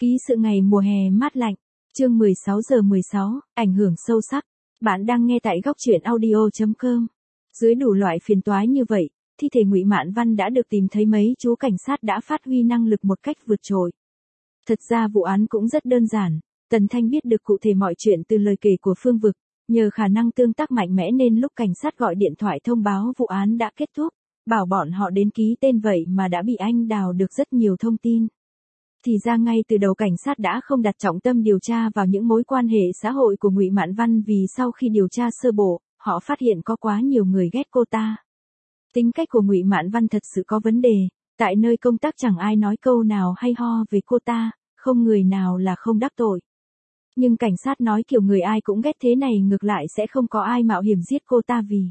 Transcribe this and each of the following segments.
Ký sự ngày mùa hè mát lạnh, chương 16:16, ảnh hưởng sâu sắc. Bạn đang nghe tại góc truyện audio.com. Dưới đủ loại phiền toái như vậy, thi thể Ngụy Mạn Văn đã được tìm thấy, mấy chú cảnh sát đã phát huy năng lực một cách vượt trội. Thật ra vụ án cũng rất đơn giản, Tần Thanh biết được cụ thể mọi chuyện từ lời kể của Phương Vực, nhờ khả năng tương tác mạnh mẽ nên lúc cảnh sát gọi điện thoại thông báo vụ án đã kết thúc, bảo bọn họ đến ký tên vậy mà đã bị anh đào được rất nhiều thông tin. Thì ra ngay từ đầu cảnh sát đã không đặt trọng tâm điều tra vào những mối quan hệ xã hội của Ngụy Mạn Văn, vì sau khi điều tra sơ bộ, họ phát hiện có quá nhiều người ghét cô ta. Tính cách của Ngụy Mạn Văn thật sự có vấn đề, tại nơi công tác chẳng ai nói câu nào hay ho về cô ta, không người nào là không đắc tội. Nhưng cảnh sát nói kiểu người ai cũng ghét thế này ngược lại sẽ không có ai mạo hiểm giết cô ta vì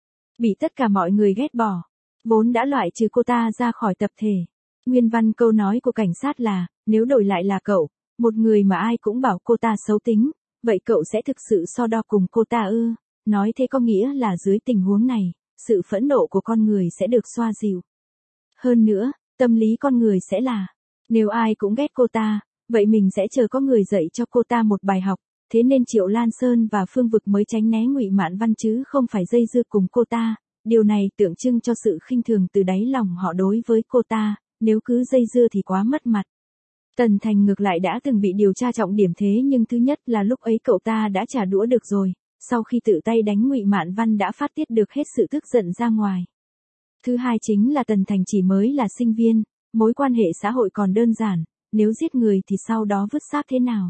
bị tất cả mọi người ghét bỏ, vốn đã loại trừ cô ta ra khỏi tập thể. Nguyên văn câu nói của cảnh sát là, nếu đổi lại là cậu, một người mà ai cũng bảo cô ta xấu tính, vậy cậu sẽ thực sự so đo cùng cô ta ư? Nói thế có nghĩa là dưới tình huống này, sự phẫn nộ của con người sẽ được xoa dịu. Hơn nữa, tâm lý con người sẽ là, nếu ai cũng ghét cô ta, vậy mình sẽ chờ có người dạy cho cô ta một bài học, thế nên Triệu Lan Sơn và Phương Vực mới tránh né Ngụy Mạn Văn chứ không phải dây dưa cùng cô ta. Điều này tượng trưng cho sự khinh thường từ đáy lòng họ đối với cô ta, nếu cứ dây dưa thì quá mất mặt. Tần Thành ngược lại đã từng bị điều tra trọng điểm thế nhưng thứ nhất là lúc ấy cậu ta đã trả đũa được rồi, sau khi tự tay đánh Ngụy Mạn Văn đã phát tiết được hết sự tức giận ra ngoài. Thứ hai chính là Tần Thành chỉ mới là sinh viên, mối quan hệ xã hội còn đơn giản, nếu giết người thì sau đó vứt xác thế nào?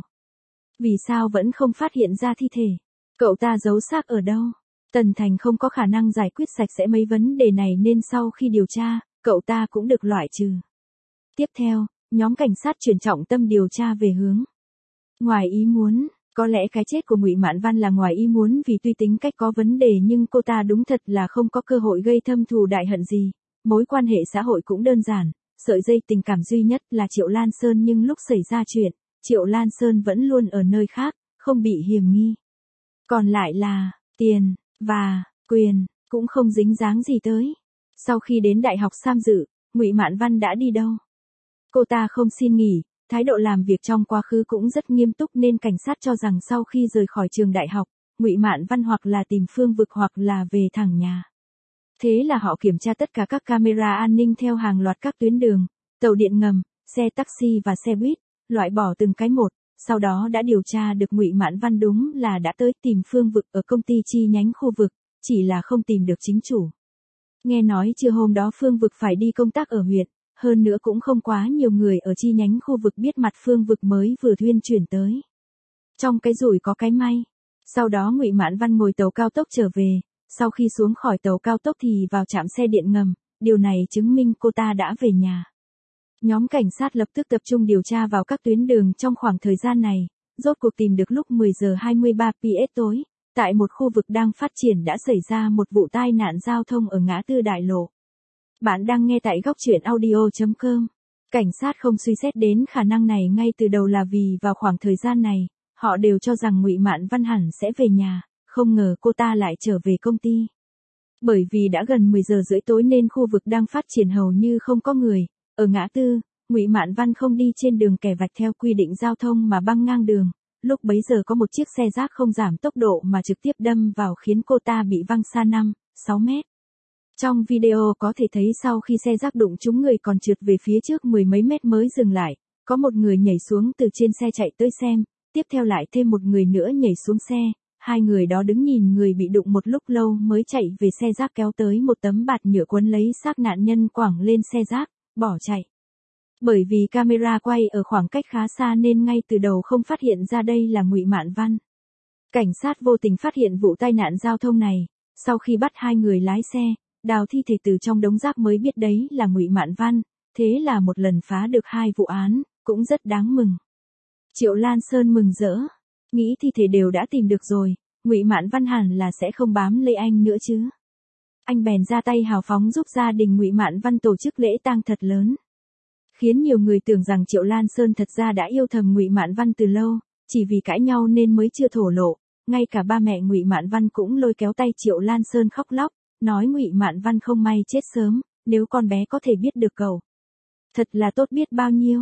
Vì sao vẫn không phát hiện ra thi thể? Cậu ta giấu xác ở đâu? Tần Thành không có khả năng giải quyết sạch sẽ mấy vấn đề này nên sau khi điều tra, cậu ta cũng được loại trừ. Tiếp theo, nhóm cảnh sát chuyển trọng tâm điều tra về hướng ngoài ý muốn. Có lẽ cái chết của Ngụy Mạn Văn là ngoài ý muốn vì tuy tính cách có vấn đề nhưng cô ta đúng thật là không có cơ hội gây thâm thù đại hận gì. Mối quan hệ xã hội cũng đơn giản, sợi dây tình cảm duy nhất là Triệu Lan Sơn nhưng lúc xảy ra chuyện, Triệu Lan Sơn vẫn luôn ở nơi khác, không bị hiềm nghi. Còn lại là, tiền, và, quyền, cũng không dính dáng gì tới. Sau khi đến đại học Sam dự, Ngụy Mạn Văn đã đi đâu? Cô ta không xin nghỉ, thái độ làm việc trong quá khứ cũng rất nghiêm túc nên cảnh sát cho rằng sau khi rời khỏi trường đại học, Ngụy Mạn Văn hoặc là tìm Phương Vực hoặc là về thẳng nhà. Thế là họ kiểm tra tất cả các camera an ninh theo hàng loạt các tuyến đường, tàu điện ngầm, xe taxi và xe buýt, loại bỏ từng cái một, sau đó đã điều tra được Ngụy Mạn Văn đúng là đã tới tìm Phương Vực ở công ty chi nhánh khu vực, chỉ là không tìm được chính chủ. Nghe nói trưa hôm đó Phương Vực phải đi công tác ở huyện, hơn nữa cũng không quá nhiều người ở chi nhánh khu vực biết mặt Phương Vực mới vừa thuyên chuyển tới. Trong cái rủi có cái may. Sau đó Ngụy Mạn Văn ngồi tàu cao tốc trở về, sau khi xuống khỏi tàu cao tốc thì vào trạm xe điện ngầm, điều này chứng minh cô ta đã về nhà. Nhóm cảnh sát lập tức tập trung điều tra vào các tuyến đường trong khoảng thời gian này, rốt cuộc tìm được lúc 10:23 PS tối, tại một khu vực đang phát triển đã xảy ra một vụ tai nạn giao thông ở ngã tư Đại Lộ. Bạn đang nghe tại góc truyện audio.com. Cảnh sát không suy xét đến khả năng này ngay từ đầu là vì vào khoảng thời gian này, họ đều cho rằng Ngụy Mạn Văn hẳn sẽ về nhà, không ngờ cô ta lại trở về công ty. Bởi vì đã gần 10:30 tối nên khu vực đang phát triển hầu như không có người, ở ngã tư, Ngụy Mạn Văn không đi trên đường kẻ vạch theo quy định giao thông mà băng ngang đường, lúc bấy giờ có một chiếc xe rác không giảm tốc độ mà trực tiếp đâm vào khiến cô ta bị văng xa 5-6 mét. Trong video có thể thấy sau khi xe rác đụng trúng người còn trượt về phía trước 10 mấy mét mới dừng lại, có một người nhảy xuống từ trên xe chạy tới xem, tiếp theo lại thêm một người nữa nhảy xuống xe, hai người đó đứng nhìn người bị đụng một lúc lâu mới chạy về xe rác kéo tới một tấm bạt nhựa quấn lấy xác nạn nhân quẳng lên xe rác, bỏ chạy. Bởi vì camera quay ở khoảng cách khá xa nên ngay từ đầu không phát hiện ra đây là Ngụy Mạn Văn. Cảnh sát vô tình phát hiện vụ tai nạn giao thông này, sau khi bắt hai người lái xe, đào thi thể từ trong đống rác mới biết đấy là Ngụy Mạn Văn, thế là một lần phá được hai vụ án, cũng rất đáng mừng. Triệu Lan Sơn mừng rỡ, nghĩ thi thể đều đã tìm được rồi, Ngụy Mạn Văn hẳn là sẽ không bám lấy anh nữa chứ. Anh bèn ra tay hào phóng giúp gia đình Ngụy Mạn Văn tổ chức lễ tang thật lớn. Khiến nhiều người tưởng rằng Triệu Lan Sơn thật ra đã yêu thầm Ngụy Mạn Văn từ lâu, chỉ vì cãi nhau nên mới chưa thổ lộ, ngay cả ba mẹ Ngụy Mạn Văn cũng lôi kéo tay Triệu Lan Sơn khóc lóc, nói Ngụy Mạn Văn không may chết sớm, nếu con bé có thể biết được cậu, thật là tốt biết bao nhiêu.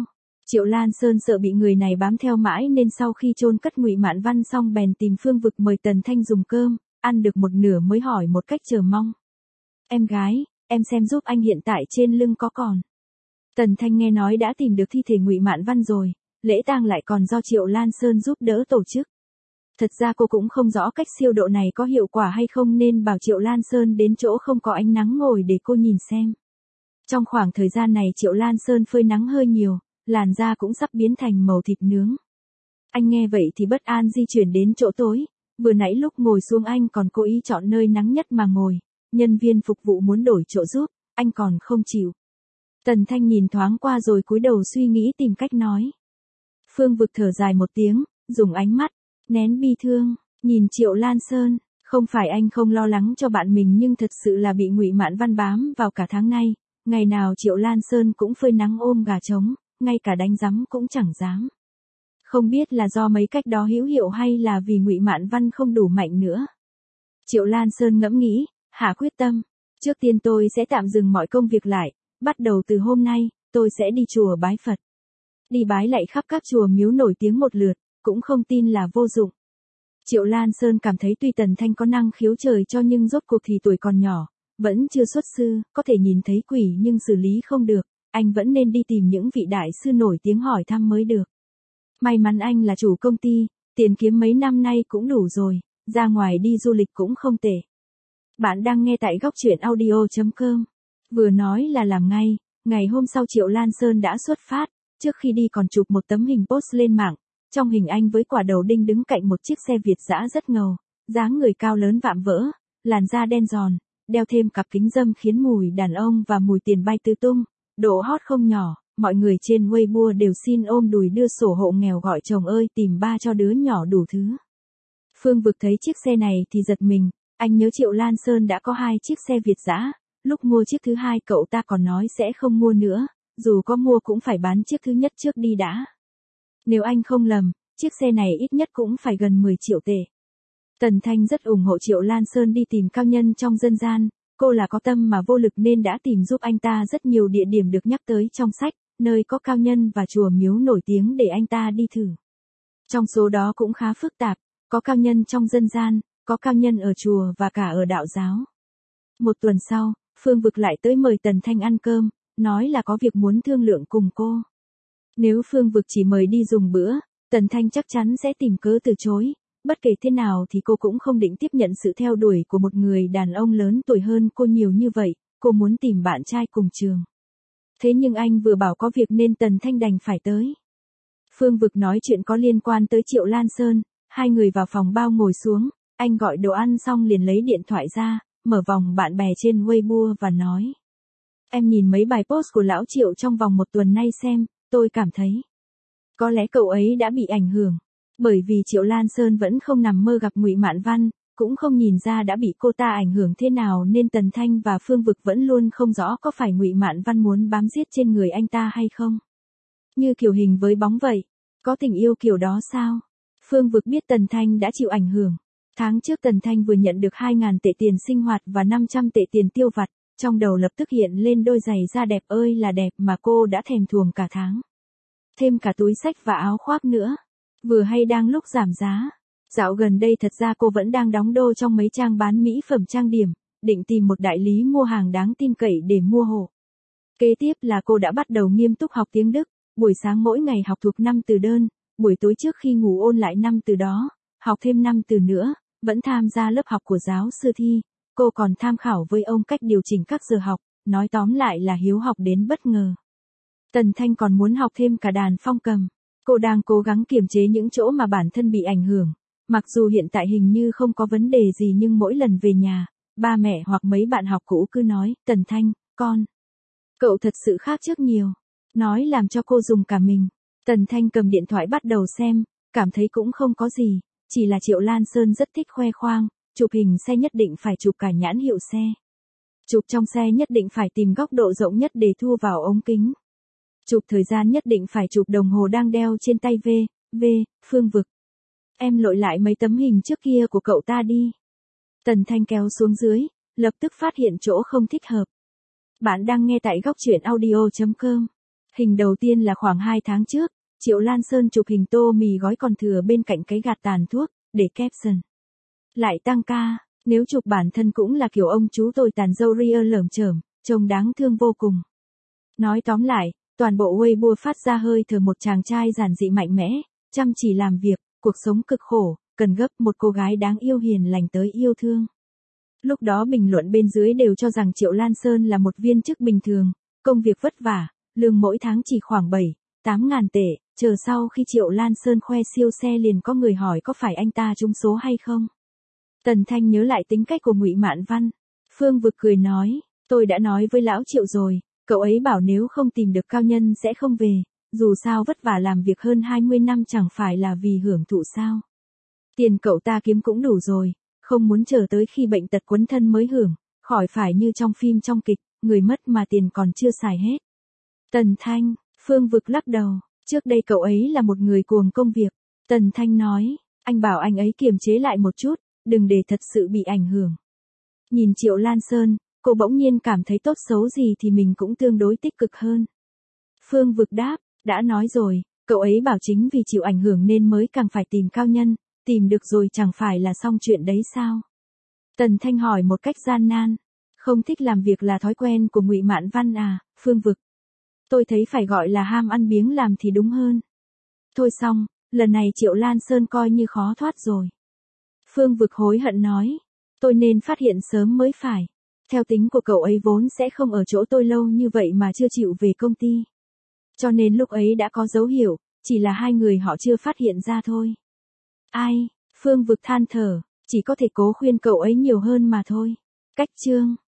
Triệu Lan Sơn sợ bị người này bám theo mãi nên sau khi chôn cất Ngụy Mạn Văn xong bèn tìm Phương Vực mời Tần Thanh dùng cơm, ăn được một nửa mới hỏi một cách chờ mong. Em gái, em xem giúp anh hiện tại trên lưng có còn. Tần Thanh nghe nói đã tìm được thi thể Ngụy Mạn Văn rồi, lễ tang lại còn do Triệu Lan Sơn giúp đỡ tổ chức. Thật ra cô cũng không rõ cách siêu độ này có hiệu quả hay không nên bảo Triệu Lan Sơn đến chỗ không có ánh nắng ngồi để cô nhìn xem. Trong khoảng thời gian này Triệu Lan Sơn phơi nắng hơi nhiều, làn da cũng sắp biến thành màu thịt nướng. Anh nghe vậy thì bất an di chuyển đến chỗ tối, vừa nãy lúc ngồi xuống anh còn cố ý chọn nơi nắng nhất mà ngồi, nhân viên phục vụ muốn đổi chỗ giúp, anh còn không chịu. Tần Thanh nhìn thoáng qua rồi cúi đầu suy nghĩ tìm cách nói. Phương Vực thở dài một tiếng, dùng ánh mắt nén bi thương, nhìn Triệu Lan Sơn, không phải anh không lo lắng cho bạn mình nhưng thật sự là bị Ngụy Mạn Văn bám vào cả tháng nay, ngày nào Triệu Lan Sơn cũng phơi nắng ôm gà trống, ngay cả đánh rắm cũng chẳng dám. Không biết là do mấy cách đó hữu hiệu hay là vì Ngụy Mạn Văn không đủ mạnh nữa. Triệu Lan Sơn ngẫm nghĩ, hạ quyết tâm, trước tiên tôi sẽ tạm dừng mọi công việc lại, bắt đầu từ hôm nay, tôi sẽ đi chùa bái Phật. Đi bái lạy khắp các chùa miếu nổi tiếng một lượt, cũng không tin là vô dụng. Triệu Lan Sơn cảm thấy tuy Tần Thanh có năng khiếu trời cho nhưng rốt cuộc thì tuổi còn nhỏ, vẫn chưa xuất sư, có thể nhìn thấy quỷ nhưng xử lý không được, anh vẫn nên đi tìm những vị đại sư nổi tiếng hỏi thăm mới được. May mắn anh là chủ công ty, tiền kiếm mấy năm nay cũng đủ rồi, ra ngoài đi du lịch cũng không tệ. Bạn đang nghe tại góc truyện audio.com. Vừa nói là làm ngay, ngày hôm sau Triệu Lan Sơn đã xuất phát, trước khi đi còn chụp một tấm hình post lên mạng. Trong hình anh với quả đầu đinh đứng cạnh một chiếc xe Việt dã rất ngầu, dáng người cao lớn vạm vỡ, làn da đen giòn, đeo thêm cặp kính râm khiến mùi đàn ông và mùi tiền bay tứ tung, độ hot không nhỏ, mọi người trên Weibo đều xin ôm đùi đưa sổ hộ nghèo gọi chồng ơi tìm ba cho đứa nhỏ đủ thứ. Phương Vực thấy chiếc xe này thì giật mình, anh nhớ Triệu Lan Sơn đã có 2 chiếc xe Việt dã, lúc mua chiếc thứ 2 cậu ta còn nói sẽ không mua nữa, dù có mua cũng phải bán chiếc thứ nhất trước đi đã. Nếu anh không lầm, chiếc xe này ít nhất cũng phải gần 10 triệu tệ. Tần Thanh rất ủng hộ Triệu Lan Sơn đi tìm cao nhân trong dân gian, cô là có tâm mà vô lực nên đã tìm giúp anh ta rất nhiều địa điểm được nhắc tới trong sách, nơi có cao nhân và chùa miếu nổi tiếng để anh ta đi thử. Trong số đó cũng khá phức tạp, có cao nhân trong dân gian, có cao nhân ở chùa và cả ở đạo giáo. Một tuần sau, Phương Vực lại tới mời Tần Thanh ăn cơm, nói là có việc muốn thương lượng cùng cô. Nếu Phương Vực chỉ mời đi dùng bữa, Tần Thanh chắc chắn sẽ tìm cớ từ chối, bất kể thế nào thì cô cũng không định tiếp nhận sự theo đuổi của một người đàn ông lớn tuổi hơn cô nhiều như vậy, cô muốn tìm bạn trai cùng trường. Thế nhưng anh vừa bảo có việc nên Tần Thanh đành phải tới. Phương Vực nói chuyện có liên quan tới Triệu Lan Sơn, hai người vào phòng bao ngồi xuống, anh gọi đồ ăn xong liền lấy điện thoại ra, mở vòng bạn bè trên Weibo và nói. Em nhìn mấy bài post của lão Triệu trong vòng một tuần nay xem, tôi cảm thấy có lẽ cậu ấy đã bị ảnh hưởng, bởi vì Triệu Lan Sơn vẫn không nằm mơ gặp Ngụy Mạn Văn, cũng không nhìn ra đã bị cô ta ảnh hưởng thế nào nên Tần Thanh và Phương Vực vẫn luôn không rõ có phải Ngụy Mạn Văn muốn bám giết trên người anh ta hay không. Như kiểu hình với bóng vậy, có tình yêu kiểu đó sao? Phương Vực biết Tần Thanh đã chịu ảnh hưởng. Tháng trước Tần Thanh vừa nhận được 2.000 tệ tiền sinh hoạt và 500 tệ tiền tiêu vặt, trong đầu lập tức hiện lên đôi giày da đẹp ơi là đẹp mà cô đã thèm thuồng cả tháng. Thêm cả túi xách và áo khoác nữa. Vừa hay đang lúc giảm giá. Dạo gần đây thật ra cô vẫn đang đóng đô trong mấy trang bán mỹ phẩm trang điểm, định tìm một đại lý mua hàng đáng tin cậy để mua hộ. Kế tiếp là cô đã bắt đầu nghiêm túc học tiếng Đức, buổi sáng mỗi ngày học thuộc 5 từ đơn, buổi tối trước khi ngủ ôn lại 5 từ đó, học thêm 5 từ nữa, vẫn tham gia lớp học của giáo sư Thi, cô còn tham khảo với ông cách điều chỉnh các giờ học, nói tóm lại là hiếu học đến bất ngờ. Tần Thanh còn muốn học thêm cả đàn phong cầm. Cô đang cố gắng kiềm chế những chỗ mà bản thân bị ảnh hưởng. Mặc dù hiện tại hình như không có vấn đề gì nhưng mỗi lần về nhà, ba mẹ hoặc mấy bạn học cũ cứ nói, Tần Thanh, cậu thật sự khác trước nhiều. Nói làm cho cô dùng cả mình. Tần Thanh cầm điện thoại bắt đầu xem, cảm thấy cũng không có gì, chỉ là Triệu Lan Sơn rất thích khoe khoang, chụp hình xe nhất định phải chụp cả nhãn hiệu xe. Chụp trong xe nhất định phải tìm góc độ rộng nhất để thu vào ống kính. Chụp thời gian nhất định phải chụp đồng hồ đang đeo trên tay Phương Vực. Em lội lại mấy tấm hình trước kia của cậu ta đi. Tần Thanh kéo xuống dưới, lập tức phát hiện chỗ không thích hợp. Bạn đang nghe tại góc truyện audio.com. Hình đầu tiên là khoảng 2 tháng trước, Triệu Lan Sơn chụp hình tô mì gói còn thừa bên cạnh cái gạt tàn thuốc, để caption. Lại tăng ca, nếu chụp bản thân cũng là kiểu ông chú tôi tàn râu ria lởm chởm, trông đáng thương vô cùng. Nói tóm lại, toàn bộ Weibo phát ra hơi thở một chàng trai giản dị mạnh mẽ, chăm chỉ làm việc, cuộc sống cực khổ, cần gấp một cô gái đáng yêu hiền lành tới yêu thương. Lúc đó bình luận bên dưới đều cho rằng Triệu Lan Sơn là một viên chức bình thường, công việc vất vả, lương mỗi tháng chỉ khoảng 7-8 ngàn tệ, chờ sau khi Triệu Lan Sơn khoe siêu xe liền có người hỏi có phải anh ta trúng số hay không. Tần Thanh nhớ lại tính cách của Ngụy Mạn Văn, Phương Vực cười nói, tôi đã nói với lão Triệu rồi, cậu ấy bảo nếu không tìm được cao nhân sẽ không về, dù sao vất vả làm việc hơn 20 năm chẳng phải là vì hưởng thụ sao. Tiền cậu ta kiếm cũng đủ rồi, không muốn chờ tới khi bệnh tật quấn thân mới hưởng, khỏi phải như trong phim trong kịch, người mất mà tiền còn chưa xài hết. Tần Thanh, Phương Vực lắc đầu, trước đây cậu ấy là một người cuồng công việc. Tần Thanh nói, anh bảo anh ấy kiềm chế lại một chút, đừng để thật sự bị ảnh hưởng. Nhìn Triệu Lan Sơn, cô bỗng nhiên cảm thấy tốt xấu gì thì mình cũng tương đối tích cực hơn. Phương Vực đáp, đã nói rồi, cậu ấy bảo chính vì chịu ảnh hưởng nên mới càng phải tìm cao nhân, tìm được rồi chẳng phải là xong chuyện đấy sao? Tần Thanh hỏi một cách gian nan, không thích làm việc là thói quen của Ngụy Mạn Văn à, Phương Vực? Tôi thấy phải gọi là ham ăn biếng làm thì đúng hơn. Thôi xong, lần này Triệu Lan Sơn coi như khó thoát rồi. Phương Vực hối hận nói, tôi nên phát hiện sớm mới phải. Theo tính của cậu ấy vốn sẽ không ở chỗ tôi lâu như vậy mà chưa chịu về công ty. Cho nên lúc ấy đã có dấu hiệu, chỉ là hai người họ chưa phát hiện ra thôi. Ai, Phương Vực than thở, chỉ có thể cố khuyên cậu ấy nhiều hơn mà thôi. Cách chương